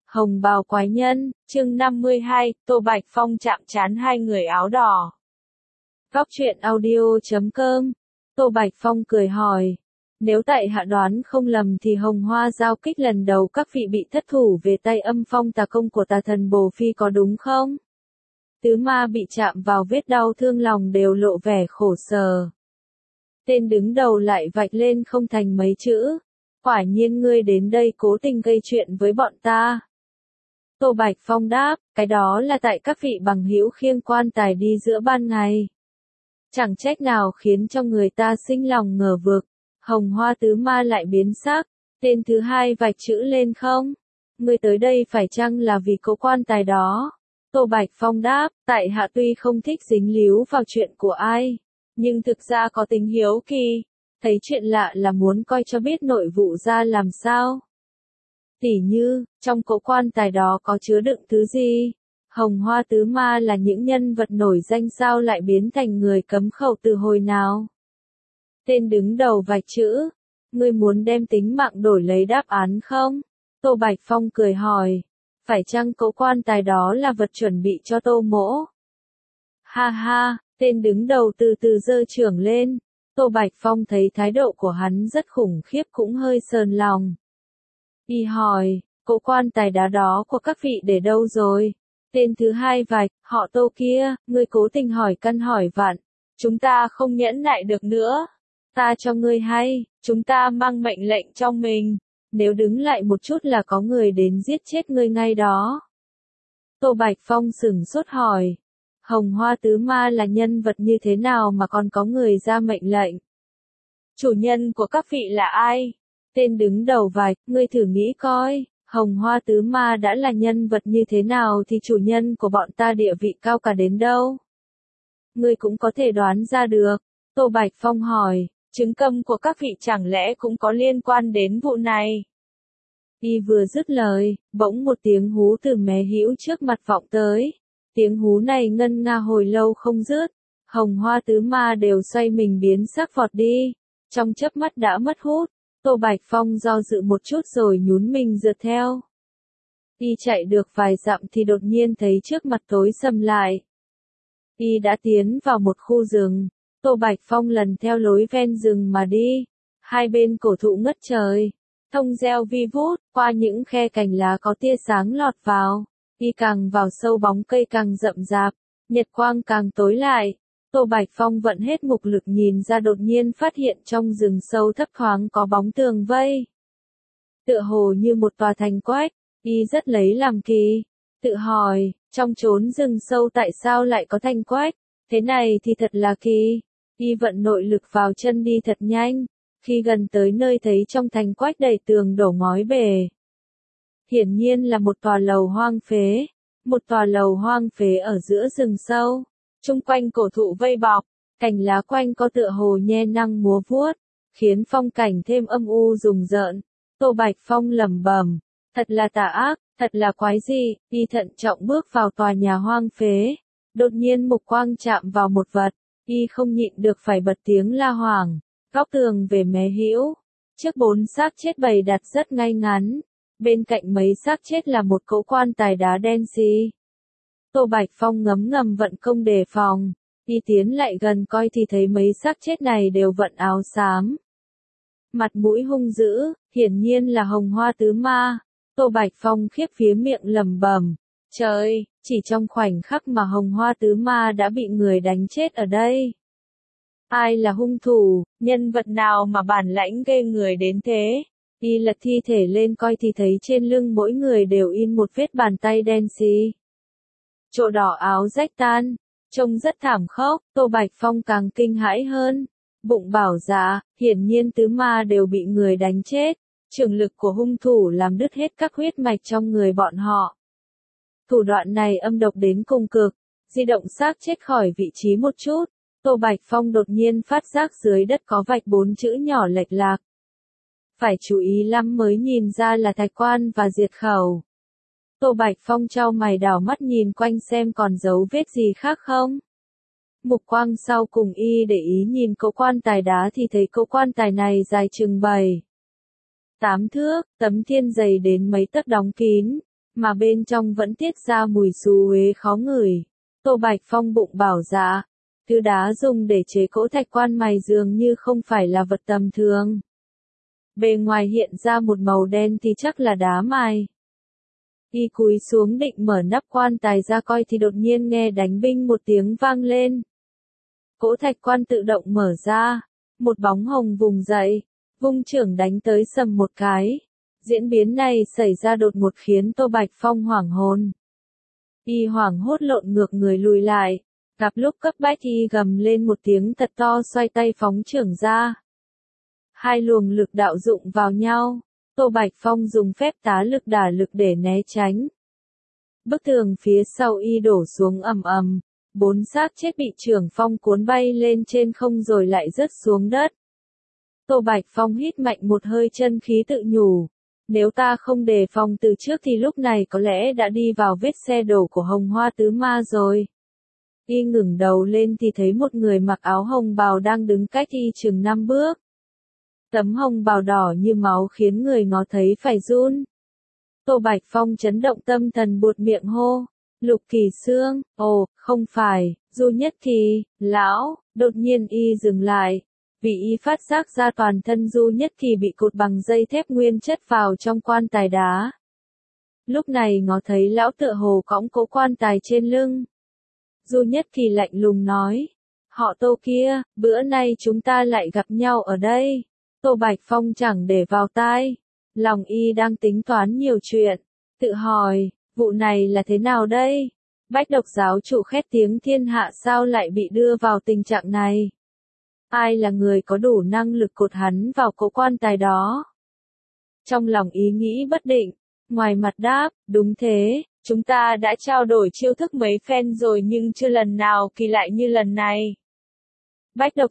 Hồng bào quái nhân, chương 52, Tô Bạch Phong chạm trán hai người áo đỏ. Góc truyện audio.com. Tô Bạch Phong cười hỏi. Nếu tại hạ đoán không lầm thì Hồng Hoa giao kích lần đầu các vị bị thất thủ về tay âm phong tà công của tà thần Bồ Phi có đúng không? Tứ ma bị chạm vào vết đau thương lòng đều lộ vẻ khổ sở. Tên đứng đầu lại vạch lên không thành mấy chữ. Quả nhiên ngươi đến đây cố tình gây chuyện với bọn ta. Tô Bạch Phong đáp, cái đó là tại các vị bằng hữu khiêng quan tài đi giữa ban ngày. Chẳng trách nào khiến cho người ta sinh lòng ngờ vực. Hồng Hoa tứ ma lại biến sắc. Tên thứ hai vạch chữ lên không? Ngươi tới đây phải chăng là vì cố quan tài đó? Tô Bạch Phong đáp, tại hạ tuy không thích dính líu vào chuyện của ai, nhưng thực ra có tính hiếu kỳ. Thấy chuyện lạ là muốn coi cho biết nội vụ ra làm sao. Tỉ như, trong cỗ quan tài đó có chứa đựng thứ gì? Hồng Hoa tứ ma là những nhân vật nổi danh sao lại biến thành người cấm khẩu từ hồi nào? Tên đứng đầu vạch chữ. Ngươi muốn đem tính mạng đổi lấy đáp án không? Tô Bạch Phong cười hỏi. Phải chăng cỗ quan tài đó là vật chuẩn bị cho Tô Mỗ? Ha ha, tên đứng đầu từ từ giơ chưởng lên. Tô Bạch Phong thấy thái độ của hắn rất khủng khiếp cũng hơi sờn lòng. Y hỏi, cỗ quan tài đá đó của các vị để đâu rồi? Tên thứ hai vạch, họ Tô kia, ngươi cố tình hỏi căn hỏi vặn. Chúng ta không nhẫn nại được nữa. Ta cho ngươi hay, chúng ta mang mệnh lệnh trong mình. Nếu đứng lại một chút là có người đến giết chết ngươi ngay đó. Tô Bạch Phong sửng sốt hỏi. Hồng Hoa tứ ma là nhân vật như thế nào mà còn có người ra mệnh lệnh? Chủ nhân của các vị là ai? Tên đứng đầu vạch, ngươi thử nghĩ coi, Hồng Hoa tứ ma đã là nhân vật như thế nào thì chủ nhân của bọn ta địa vị cao cả đến đâu? Ngươi cũng có thể đoán ra được. Tô Bạch Phong hỏi, chứng câm của các vị chẳng lẽ cũng có liên quan đến vụ này? Y vừa dứt lời, bỗng một tiếng hú từ mé hữu trước mặt vọng tới. Tiếng hú này ngân nga hồi lâu không dứt. Hồng Hoa tứ ma đều xoay mình biến sắc vọt đi. Trong chớp mắt đã mất hút. Tô Bạch Phong do dự một chút rồi nhún mình rượt theo. Y chạy được vài dặm thì đột nhiên thấy trước mặt tối sầm lại. Y đã tiến vào một khu rừng. Tô Bạch Phong lần theo lối ven rừng mà đi. Hai bên cổ thụ ngất trời. Thông reo vi vút, qua những khe cành lá có tia sáng lọt vào. Y càng vào sâu bóng cây càng rậm rạp. Nhật quang càng tối lại. Tô Bạch Phong vận hết mục lực nhìn ra đột nhiên phát hiện trong rừng sâu thấp thoáng có bóng tường vây. Tựa hồ như một tòa thành quách, Y rất lấy làm kỳ. Tự hỏi, trong chốn rừng sâu tại sao lại có thành quách? Thế này thì thật là kỳ. Y vận nội lực vào chân đi thật nhanh. Khi gần tới nơi thấy trong thành quách đầy tường đổ ngói bề. Hiển nhiên là một tòa lầu hoang phế. Một tòa lầu hoang phế ở giữa rừng sâu. Chung quanh cổ thụ vây bọc, cành lá quanh có tựa hồ nhe năng múa vuốt, khiến phong cảnh thêm âm u rùng rợn. Tô Bạch Phong lẩm bẩm, thật là tà ác, thật là quái dị. Y thận trọng bước vào tòa nhà hoang phế. Đột nhiên mục quang chạm vào một vật, Y không nhịn được phải bật tiếng la hoảng. Góc tường về mé hữu, trước 4 xác chết bày đặt rất ngay ngắn. Bên cạnh mấy xác chết là một cỗ quan tài đá đen xì. Tô Bạch Phong ngấm ngầm vận công đề phòng. Y tiến lại gần coi thì thấy mấy xác chết này đều vận áo xám. Mặt mũi hung dữ, hiển nhiên là Hồng Hoa tứ ma. Tô Bạch Phong khiếp phía miệng lẩm bẩm. Trời, chỉ trong khoảnh khắc mà Hồng Hoa tứ ma đã bị người đánh chết ở đây. Ai là hung thủ, nhân vật nào mà bản lãnh ghê người đến thế? Y lật thi thể lên coi thì thấy trên lưng mỗi người đều in một vết bàn tay đen xì. Chỗ đỏ áo rách tan, trông rất thảm khốc. Tô Bạch Phong càng kinh hãi hơn. Bụng bảo dạ, hiển nhiên tứ ma đều bị người đánh chết. Trường lực của hung thủ làm đứt hết các huyết mạch trong người bọn họ. Thủ đoạn này âm độc đến cùng cực. Di động xác chết khỏi vị trí một chút. Tô Bạch Phong đột nhiên phát giác dưới đất có vạch 4 chữ nhỏ lệch lạc. Phải chú ý lắm mới nhìn ra là thạch quan và diệt khẩu. Tô Bạch Phong chau mày đảo mắt nhìn quanh xem còn dấu vết gì khác không. Mục quang sau cùng Y để ý nhìn cỗ quan tài đá thì thấy cỗ quan tài này dài chừng 7, 8 thước, tấm thiên dày đến mấy tấc đóng kín. mà bên trong vẫn tiết ra mùi xú uế khó ngửi. Tô Bạch Phong bụng bảo dạ, thứ đá dùng để chế cỗ thạch quan mài dường như không phải là vật tầm thường. Bề ngoài hiện ra một màu đen thì chắc là đá mài. Y cúi xuống định mở nắp quan tài ra coi thì đột nhiên nghe đánh binh một tiếng vang lên. Cỗ thạch quan tự động mở ra, một bóng hồng vùng dậy, vung chưởng đánh tới sầm một cái. Diễn biến này xảy ra đột ngột khiến Tô Bạch Phong hoảng hồn. Y hoảng hốt lộn ngược người lùi lại, gặp lúc cấp bách y gầm lên một tiếng thật to xoay tay phóng chưởng ra. Hai luồng lực đạo dụng vào nhau, Tô Bạch Phong dùng phép tá lực đả lực để né tránh. Bức tường phía sau y đổ xuống ầm ầm, 4 xác chết bị chưởng phong cuốn bay lên trên không rồi lại rớt xuống đất. Tô Bạch Phong hít mạnh một hơi chân khí tự nhủ. Nếu ta không đề phòng từ trước thì lúc này có lẽ đã đi vào vết xe đổ của Hồng Hoa Tứ Ma rồi. Y ngẩng đầu lên thì thấy một người mặc áo hồng bào đang đứng cách y chừng 5 bước. Tấm hồng bào đỏ như máu khiến người ngó thấy phải run. Tô Bạch Phong chấn động tâm thần buột miệng hô. Lục Kỳ Sương, ồ, không phải, Du Nhất Thì, lão, đột nhiên y dừng lại. Vì y phát giác ra toàn thân Du Nhất Thì bị cột bằng dây thép nguyên chất vào trong quan tài đá. Lúc này ngó thấy lão tựa hồ cõng cỗ quan tài trên lưng. Du Nhất Thì lạnh lùng nói. Họ Tô kia, bữa nay chúng ta lại gặp nhau ở đây. Tô Bạch Phong chẳng để vào tai. Lòng y đang tính toán nhiều chuyện. Tự hỏi, vụ này là thế nào đây? Bách Độc giáo chủ khét tiếng thiên hạ sao lại bị đưa vào tình trạng này? Ai là người có đủ năng lực cột hắn vào cỗ quan tài đó? Trong lòng ý nghĩ bất định, ngoài mặt đáp, đúng thế, chúng ta đã trao đổi chiêu thức mấy phen rồi nhưng chưa lần nào kỳ lại như lần này. Bách Độc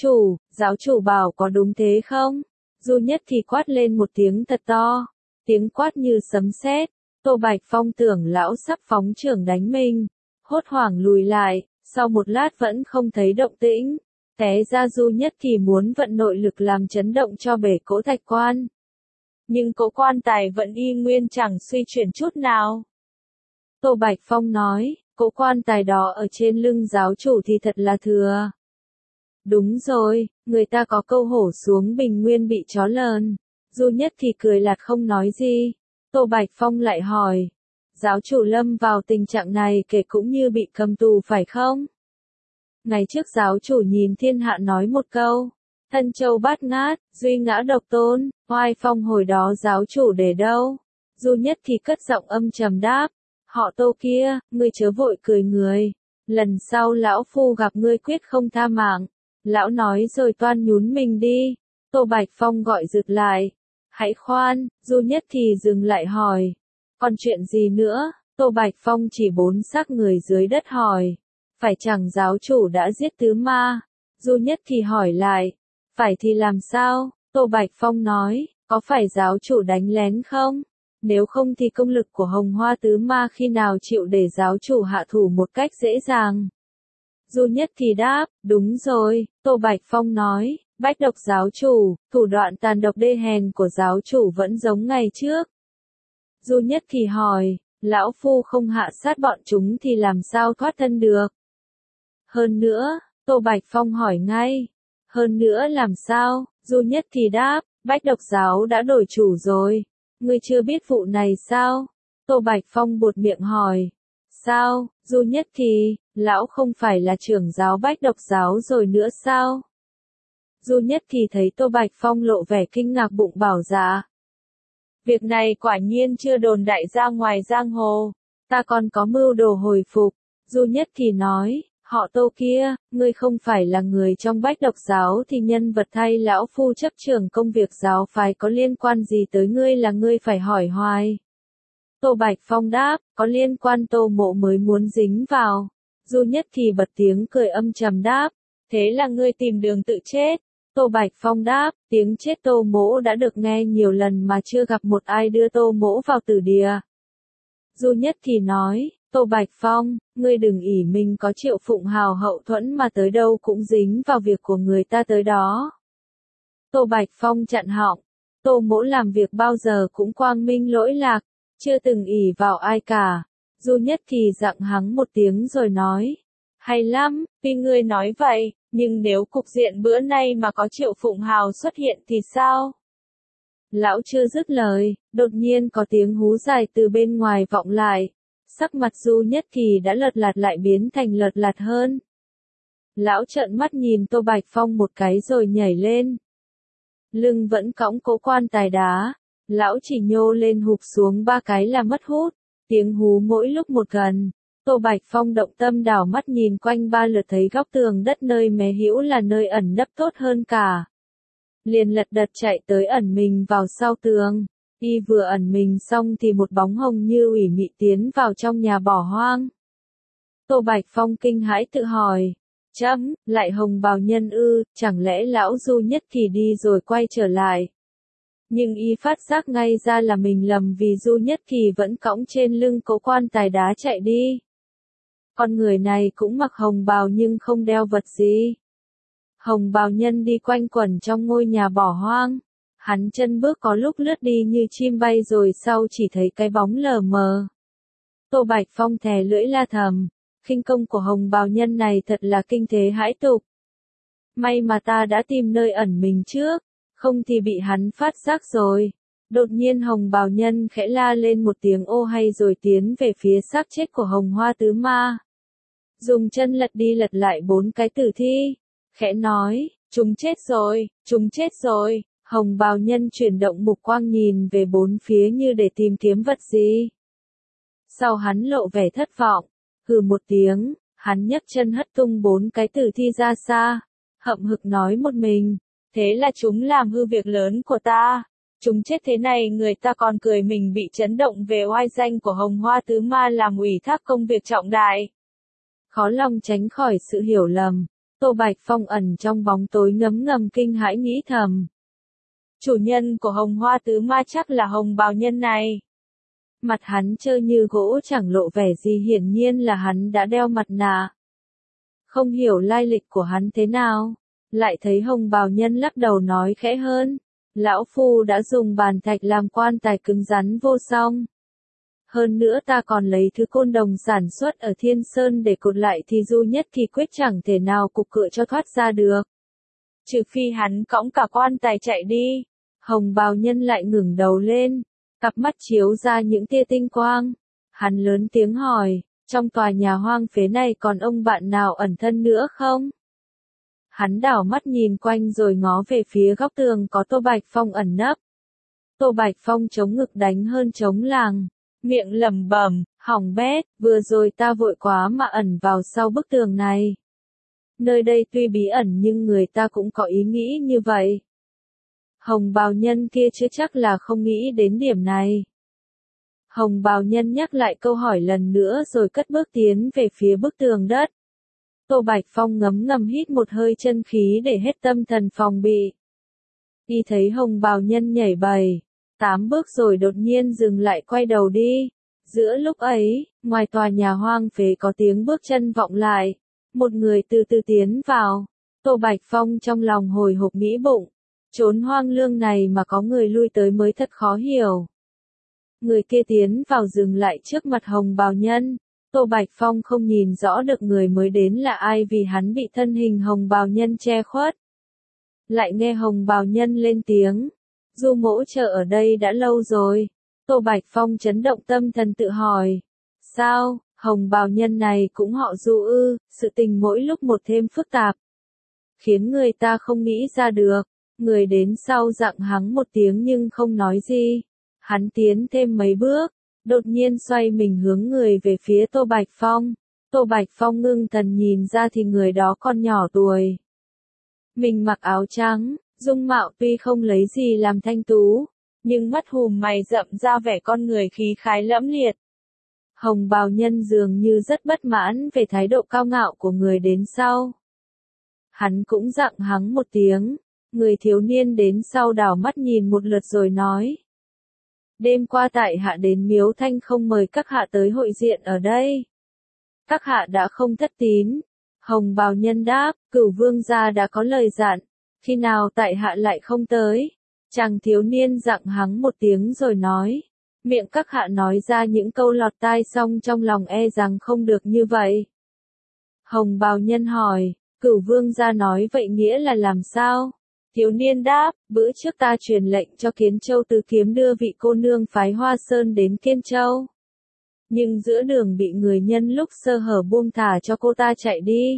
giáo chủ bảo có đúng thế không? Du Nhất Thì quát lên một tiếng thật to, tiếng quát như sấm sét. Tô Bạch Phong tưởng lão sắp phóng chưởng đánh mình, hốt hoảng lùi lại, sau một lát vẫn không thấy động tĩnh. Té ra Du Nhất Thì muốn vận nội lực làm chấn động cho bể cỗ thạch quan. Nhưng cỗ quan tài vẫn y nguyên chẳng suy chuyển chút nào. Tô Bạch Phong nói, cỗ quan tài đó ở trên lưng giáo chủ thì thật là thừa. Đúng rồi, người ta có câu hổ xuống bình nguyên bị chó lờn. Du Nhất Thì cười lạt không nói gì. Tô Bạch Phong lại hỏi, giáo chủ lâm vào tình trạng này kể cũng như bị cầm tù phải không? Ngày trước giáo chủ nhìn thiên hạ nói một câu, thân châu bát ngát, duy ngã độc tôn, oai phong hồi đó giáo chủ để đâu? Du Nhất Thì cất giọng âm trầm đáp, họ Tô kia, ngươi chớ vội cười người, lần sau lão phu gặp ngươi quyết không tha mạng. Lão nói rồi toan nhún mình đi. Tô Bạch Phong gọi rực lại. Hãy khoan, Du Nhất Thì dừng lại hỏi. Còn chuyện gì nữa? Tô Bạch Phong chỉ 4 xác người dưới đất hỏi. Phải chẳng giáo chủ đã giết tứ ma? Du Nhất Thì hỏi lại. Phải thì làm sao? Tô Bạch Phong nói, có phải giáo chủ đánh lén không? Nếu không thì công lực của Hồng Hoa Tứ Ma khi nào chịu để giáo chủ hạ thủ một cách dễ dàng? Du Nhất Thì đáp, đúng rồi, Tô Bạch Phong nói, Bách Độc giáo chủ, thủ đoạn tàn độc đê hèn của giáo chủ vẫn giống ngày trước. Du Nhất Thì hỏi, lão phu không hạ sát bọn chúng thì làm sao thoát thân được? Hơn nữa, Tô Bạch Phong hỏi ngay, hơn nữa làm sao? Du Nhất Thì đáp, Bách Độc giáo đã đổi chủ rồi, ngươi chưa biết vụ này sao? Tô Bạch Phong buột miệng hỏi, sao? Du Nhất Thì, lão không phải là trưởng giáo Bách Độc giáo rồi nữa sao? Du Nhất Thì thấy Tô Bạch Phong lộ vẻ kinh ngạc bụng bảo dạ. Việc này quả nhiên chưa đồn đại ra ngoài giang hồ, ta còn có mưu đồ hồi phục. Du Nhất Thì nói, họ Tô kia, ngươi không phải là người trong Bách Độc giáo thì nhân vật thay lão phu chấp trưởng công việc giáo phái có liên quan gì tới ngươi là ngươi phải hỏi hoài. Tô Bạch Phong đáp, có liên quan Tô Mộ mới muốn dính vào. Du Nhất Thì bật tiếng cười âm trầm đáp, thế là ngươi tìm đường tự chết. Tô Bạch Phong đáp, tiếng chết Tô Mộ đã được nghe nhiều lần mà chưa gặp một ai đưa Tô Mộ vào tử địa. Du Nhất Thì nói, Tô Bạch Phong, ngươi đừng ỷ mình có Triệu Phụng Hào hậu thuẫn mà tới đâu cũng dính vào việc của người ta tới đó. Tô Bạch Phong chặn họng, Tô Mộ làm việc bao giờ cũng quang minh lỗi lạc, chưa từng ỷ vào ai cả. Du Nhất Kỳ dặn hắn một tiếng rồi nói, hay lắm, tuy ngươi nói vậy, nhưng nếu cục diện bữa nay mà có Triệu Phụng Hào xuất hiện thì sao? Lão chưa dứt lời, đột nhiên có tiếng hú dài từ bên ngoài vọng lại. Sắc mặt Du Nhất Kỳ đã lật lạt lại biến thành lật lạt hơn. Lão trợn mắt nhìn Tô Bạch Phong một cái rồi nhảy lên. Lưng vẫn cõng cố quan tài đá. Lão chỉ nhô lên hụp xuống 3 cái là mất hút. Tiếng hú mỗi lúc một gần. Tô Bạch Phong động tâm đảo mắt nhìn quanh 3 lượt thấy góc tường đất nơi mé hữu là nơi ẩn nấp tốt hơn cả. Liền lật đật chạy tới ẩn mình vào sau tường. Y vừa ẩn mình xong thì một bóng hồng như ủy mị tiến vào trong nhà bỏ hoang. Tô Bạch Phong kinh hãi tự hỏi. Chấm, lại hồng bào nhân ư, chẳng lẽ lão Du Nhất Kỳ đi rồi quay trở lại. Nhưng y phát giác ngay ra là mình lầm vì Du Nhất Kỳ vẫn cõng trên lưng cố quan tài đá chạy đi. Con người này cũng mặc hồng bào nhưng không đeo vật gì. Hồng bào nhân đi quanh quẩn trong ngôi nhà bỏ hoang. Hắn chân bước có lúc lướt đi như chim bay rồi sau chỉ thấy cái bóng lờ mờ. Tô Bạch Phong thè lưỡi la thầm. Khinh công của hồng bào nhân này thật là kinh thế hãi tục. May mà ta đã tìm nơi ẩn mình trước, không thì bị hắn phát giác rồi. Đột nhiên hồng bào nhân khẽ la lên một tiếng ô hay rồi tiến về phía xác chết của Hồng Hoa Tứ Ma. Dùng chân lật đi lật lại 4 cái tử thi. Khẽ nói, chúng chết rồi, chúng chết rồi. Hồng bào nhân chuyển động mục quang nhìn về 4 phía như để tìm kiếm vật gì. Sau hắn lộ vẻ thất vọng. Hừ một tiếng, hắn nhấc chân hất tung 4 cái tử thi ra xa. Hậm hực nói một mình, thế là chúng làm hư việc lớn của ta. Chúng chết thế này người ta còn cười mình bị chấn động về oai danh của Hồng Hoa Tứ Ma làm ủy thác công việc trọng đại. Khó lòng tránh khỏi sự hiểu lầm, Tô Bạch Phong ẩn trong bóng tối ngấm ngầm kinh hãi nghĩ thầm. Chủ nhân của Hồng Hoa Tứ Ma chắc là hồng bào nhân này. Mặt hắn trơ như gỗ chẳng lộ vẻ gì, hiển nhiên là hắn đã đeo mặt nạ. Không hiểu lai lịch của hắn thế nào, lại thấy hồng bào nhân lắc đầu nói khẽ hơn. Lão Phu đã dùng bàn thạch làm quan tài cứng rắn vô song. Hơn nữa ta còn lấy thứ côn đồng sản xuất ở Thiên Sơn để cột lại thì Du Nhất Kỳ quyết chẳng thể nào cục cựa cho thoát ra được. Trừ phi hắn cõng cả quan tài chạy đi. Hồng bào nhân lại ngẩng đầu lên, cặp mắt chiếu ra những tia tinh quang. Hắn lớn tiếng hỏi, trong tòa nhà hoang phế này còn ông bạn nào ẩn thân nữa không? Hắn đảo mắt nhìn quanh rồi ngó về phía góc tường có Tô Bạch Phong ẩn nấp. Tô Bạch Phong chống ngực đánh hơn chống làng, miệng lẩm bẩm, hỏng bét, vừa rồi ta vội quá mà ẩn vào sau bức tường này. Nơi đây tuy bí ẩn nhưng người ta cũng có ý nghĩ như vậy. Hồng bào nhân kia chưa chắc là không nghĩ đến điểm này. Hồng bào nhân nhắc lại câu hỏi lần nữa rồi cất bước tiến về phía bức tường đất. Tô Bạch Phong ngấm ngầm hít một hơi chân khí để hết tâm thần phòng bị. Y thấy hồng bào nhân nhảy 7-8 bước rồi đột nhiên dừng lại quay đầu đi. Giữa lúc ấy, ngoài tòa nhà hoang phế có tiếng bước chân vọng lại. Một người từ từ tiến vào. Tô Bạch Phong trong lòng hồi hộp nghĩ bụng. Chốn hoang lương này mà có người lui tới mới thật khó hiểu. Người kia tiến vào dừng lại trước mặt hồng bào nhân. Tô Bạch Phong không nhìn rõ được người mới đến là ai vì hắn bị thân hình hồng bào nhân che khuất. Lại nghe hồng bào nhân lên tiếng. Du mỗ chờ ở đây đã lâu rồi. Tô Bạch Phong chấn động tâm thần tự hỏi. Sao, hồng bào nhân này cũng họ Du ư, sự tình mỗi lúc một thêm phức tạp. Khiến người ta không nghĩ ra được. Người đến sau dặn hắn một tiếng nhưng không nói gì. Hắn tiến thêm mấy bước, đột nhiên xoay mình hướng người về phía Tô Bạch Phong. Tô Bạch Phong ngưng thần nhìn ra thì người đó còn nhỏ tuổi. Mình mặc áo trắng, dung mạo tuy không lấy gì làm thanh tú, nhưng mắt hùm mày rậm ra vẻ con người khí khái lẫm liệt. Hồng bào nhân dường như rất bất mãn về thái độ cao ngạo của người đến sau. Hắn cũng dặn hắn một tiếng. Người thiếu niên đến sau đảo mắt nhìn một lượt rồi nói. Đêm qua tại hạ đến Miếu Thanh không mời các hạ tới hội diện ở đây. Các hạ đã không thất tín. Hồng bào nhân đáp, Cửu vương gia đã có lời dặn. Khi nào tại hạ lại không tới? Chàng thiếu niên dặn hắn một tiếng rồi nói. Miệng các hạ nói ra những câu lọt tai xong trong lòng e rằng không được như vậy. Hồng bào nhân hỏi, Cửu vương gia nói vậy nghĩa là làm sao? Thiếu niên đáp, bữa trước ta truyền lệnh cho Kiến Châu Tứ Kiếm đưa vị cô nương phái Hoa Sơn đến Kiên Châu. Nhưng giữa đường bị người nhân lúc sơ hở buông thả cho cô ta chạy đi.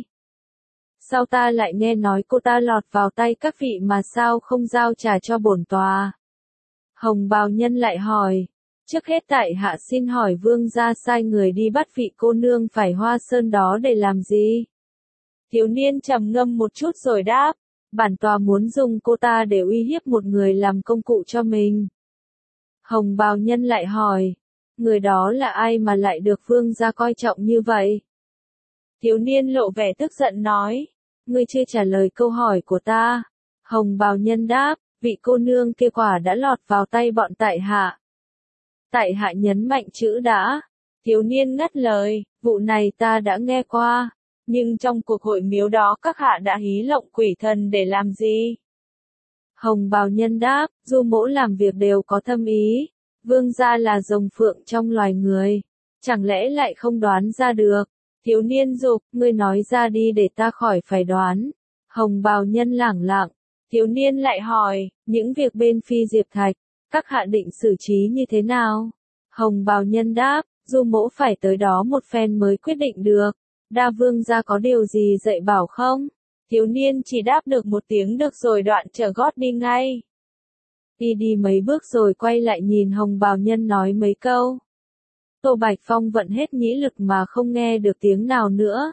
Sao ta lại nghe nói cô ta lọt vào tay các vị mà sao không giao trả cho bổn tòa? Hồng bào nhân lại hỏi, trước hết tại hạ xin hỏi vương gia sai người đi bắt vị cô nương phải Hoa Sơn đó để làm gì? Thiếu niên trầm ngâm một chút rồi đáp, bản tòa muốn dùng cô ta để uy hiếp một người làm công cụ cho mình. Hồng bào nhân lại hỏi, người đó là ai mà lại được vương gia coi trọng như vậy? Thiếu niên lộ vẻ tức giận nói, ngươi chưa trả lời câu hỏi của ta. Hồng bào nhân đáp, vị cô nương kia quả đã lọt vào tay bọn tại hạ. Tại hạ nhấn mạnh chữ đã. Thiếu niên ngắt lời, vụ này ta đã nghe qua. Nhưng trong cuộc hội miếu đó các hạ đã hí lộng quỷ thần để làm gì? Hồng bào nhân đáp, du mỗ làm việc đều có thâm ý. Vương gia là rồng phượng trong loài người. Chẳng lẽ lại không đoán ra được? Thiếu niên dục, ngươi nói ra đi để ta khỏi phải đoán. Hồng bào nhân lẳng lặng. Thiếu niên lại hỏi, những việc bên Phi Diệp Thạch, các hạ định xử trí như thế nào? Hồng bào nhân đáp, du mỗ phải tới đó một phen mới quyết định được. Đa vương gia có điều gì dạy bảo không? Thiếu niên chỉ đáp được một tiếng được rồi đoạn trở gót đi ngay. Đi mấy bước rồi quay lại nhìn hồng bào nhân nói mấy câu. Tô Bạch Phong vận hết nhĩ lực mà không nghe được tiếng nào nữa.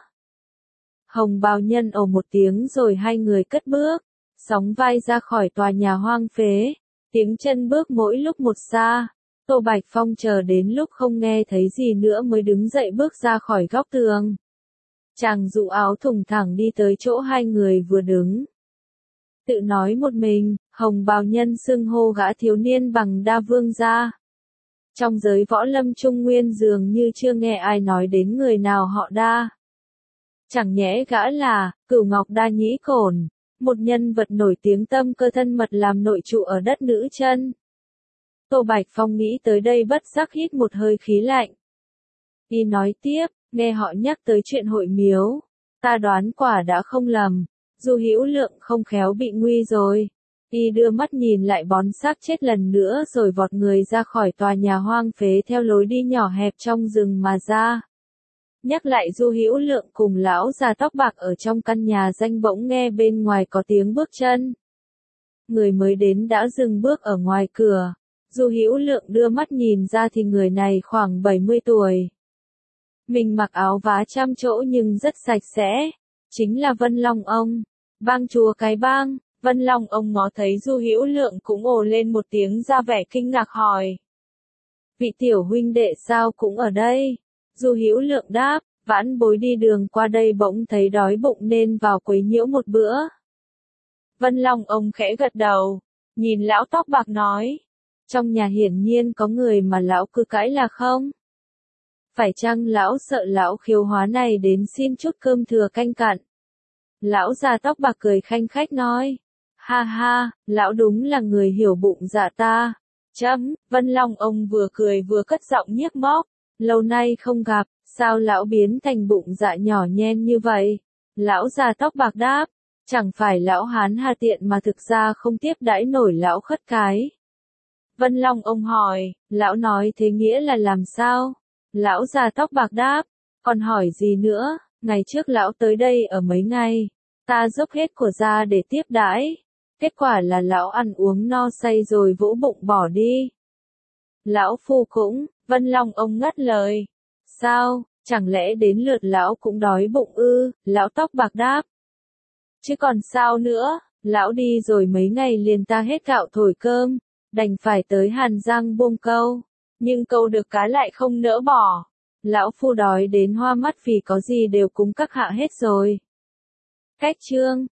Hồng bào nhân ồ một tiếng rồi hai người cất bước, sóng vai ra khỏi tòa nhà hoang phế, tiếng chân bước mỗi lúc một xa. Tô Bạch Phong chờ đến lúc không nghe thấy gì nữa mới đứng dậy bước ra khỏi góc tường. Chàng dụ áo thùng thẳng đi tới chỗ hai người vừa đứng. Tự nói một mình, hồng bào nhân xưng hô gã thiếu niên bằng đa vương gia. Trong giới võ lâm trung nguyên dường như chưa nghe ai nói đến người nào họ đa. Chẳng nhẽ gã là, Cửu Ngọc Đa Nhĩ Cổn, một nhân vật nổi tiếng tâm cơ thân mật làm nội trụ ở đất nữ chân. Tô Bạch Phong nghĩ tới đây bất giác hít một hơi khí lạnh. Y nói tiếp, nghe họ nhắc tới chuyện hội miếu, ta đoán quả đã không lầm, Du Hữu Lượng không khéo bị nguy rồi. Y đưa mắt nhìn lại bón xác chết lần nữa rồi vọt người ra khỏi tòa nhà hoang phế theo lối đi nhỏ hẹp trong rừng mà ra. Nhắc lại Du Hữu Lượng cùng lão già tóc bạc ở trong căn nhà danh bỗng nghe bên ngoài có tiếng bước chân. Người mới đến đã dừng bước ở ngoài cửa. Du Hữu Lượng đưa mắt nhìn ra thì người này khoảng 70 tuổi. Mình mặc áo vá trăm chỗ nhưng rất sạch sẽ. Chính là Vân Long ông, bang chúa cái bang. Vân Long ông ngó thấy Du Hữu Lượng cũng ồ lên một tiếng ra vẻ kinh ngạc hỏi. Vị tiểu huynh đệ sao cũng ở đây? Du Hữu Lượng đáp, vãn bối đi đường qua đây bỗng thấy đói bụng nên vào quấy nhiễu một bữa. Vân Long ông khẽ gật đầu, nhìn lão tóc bạc nói. Trong nhà hiển nhiên có người mà lão cứ cãi là không? Phải chăng lão sợ lão khiếu hóa này đến xin chút cơm thừa canh cặn? Lão già tóc bạc cười khanh khách nói. Ha ha, lão đúng là người hiểu bụng dạ ta. Vân Long ông vừa cười vừa cất giọng nhiếc móc. Lâu nay không gặp, sao lão biến thành bụng dạ nhỏ nhen như vậy? Lão già tóc bạc đáp, chẳng phải lão hán hà tiện mà thực ra không tiếp đãi nổi lão khất cái. Vân Long ông hỏi, lão nói thế nghĩa là làm sao? Lão già tóc bạc đáp, còn hỏi gì nữa, ngày trước lão tới đây ở mấy ngày, ta dốc hết của ra để tiếp đãi. Kết quả là lão ăn uống no say rồi vỗ bụng bỏ đi. Lão phu cũng, Vân Long ông ngắt lời. Sao, chẳng lẽ đến lượt lão cũng đói bụng ư? Lão tóc bạc đáp. Chứ còn sao nữa, lão đi rồi mấy ngày liền ta hết gạo thổi cơm, đành phải tới Hàn Giang buông câu. Nhưng câu được cá lại không nỡ bỏ. Lão phu đói đến hoa mắt vì có gì đều cúng các hạ hết rồi. Cách chương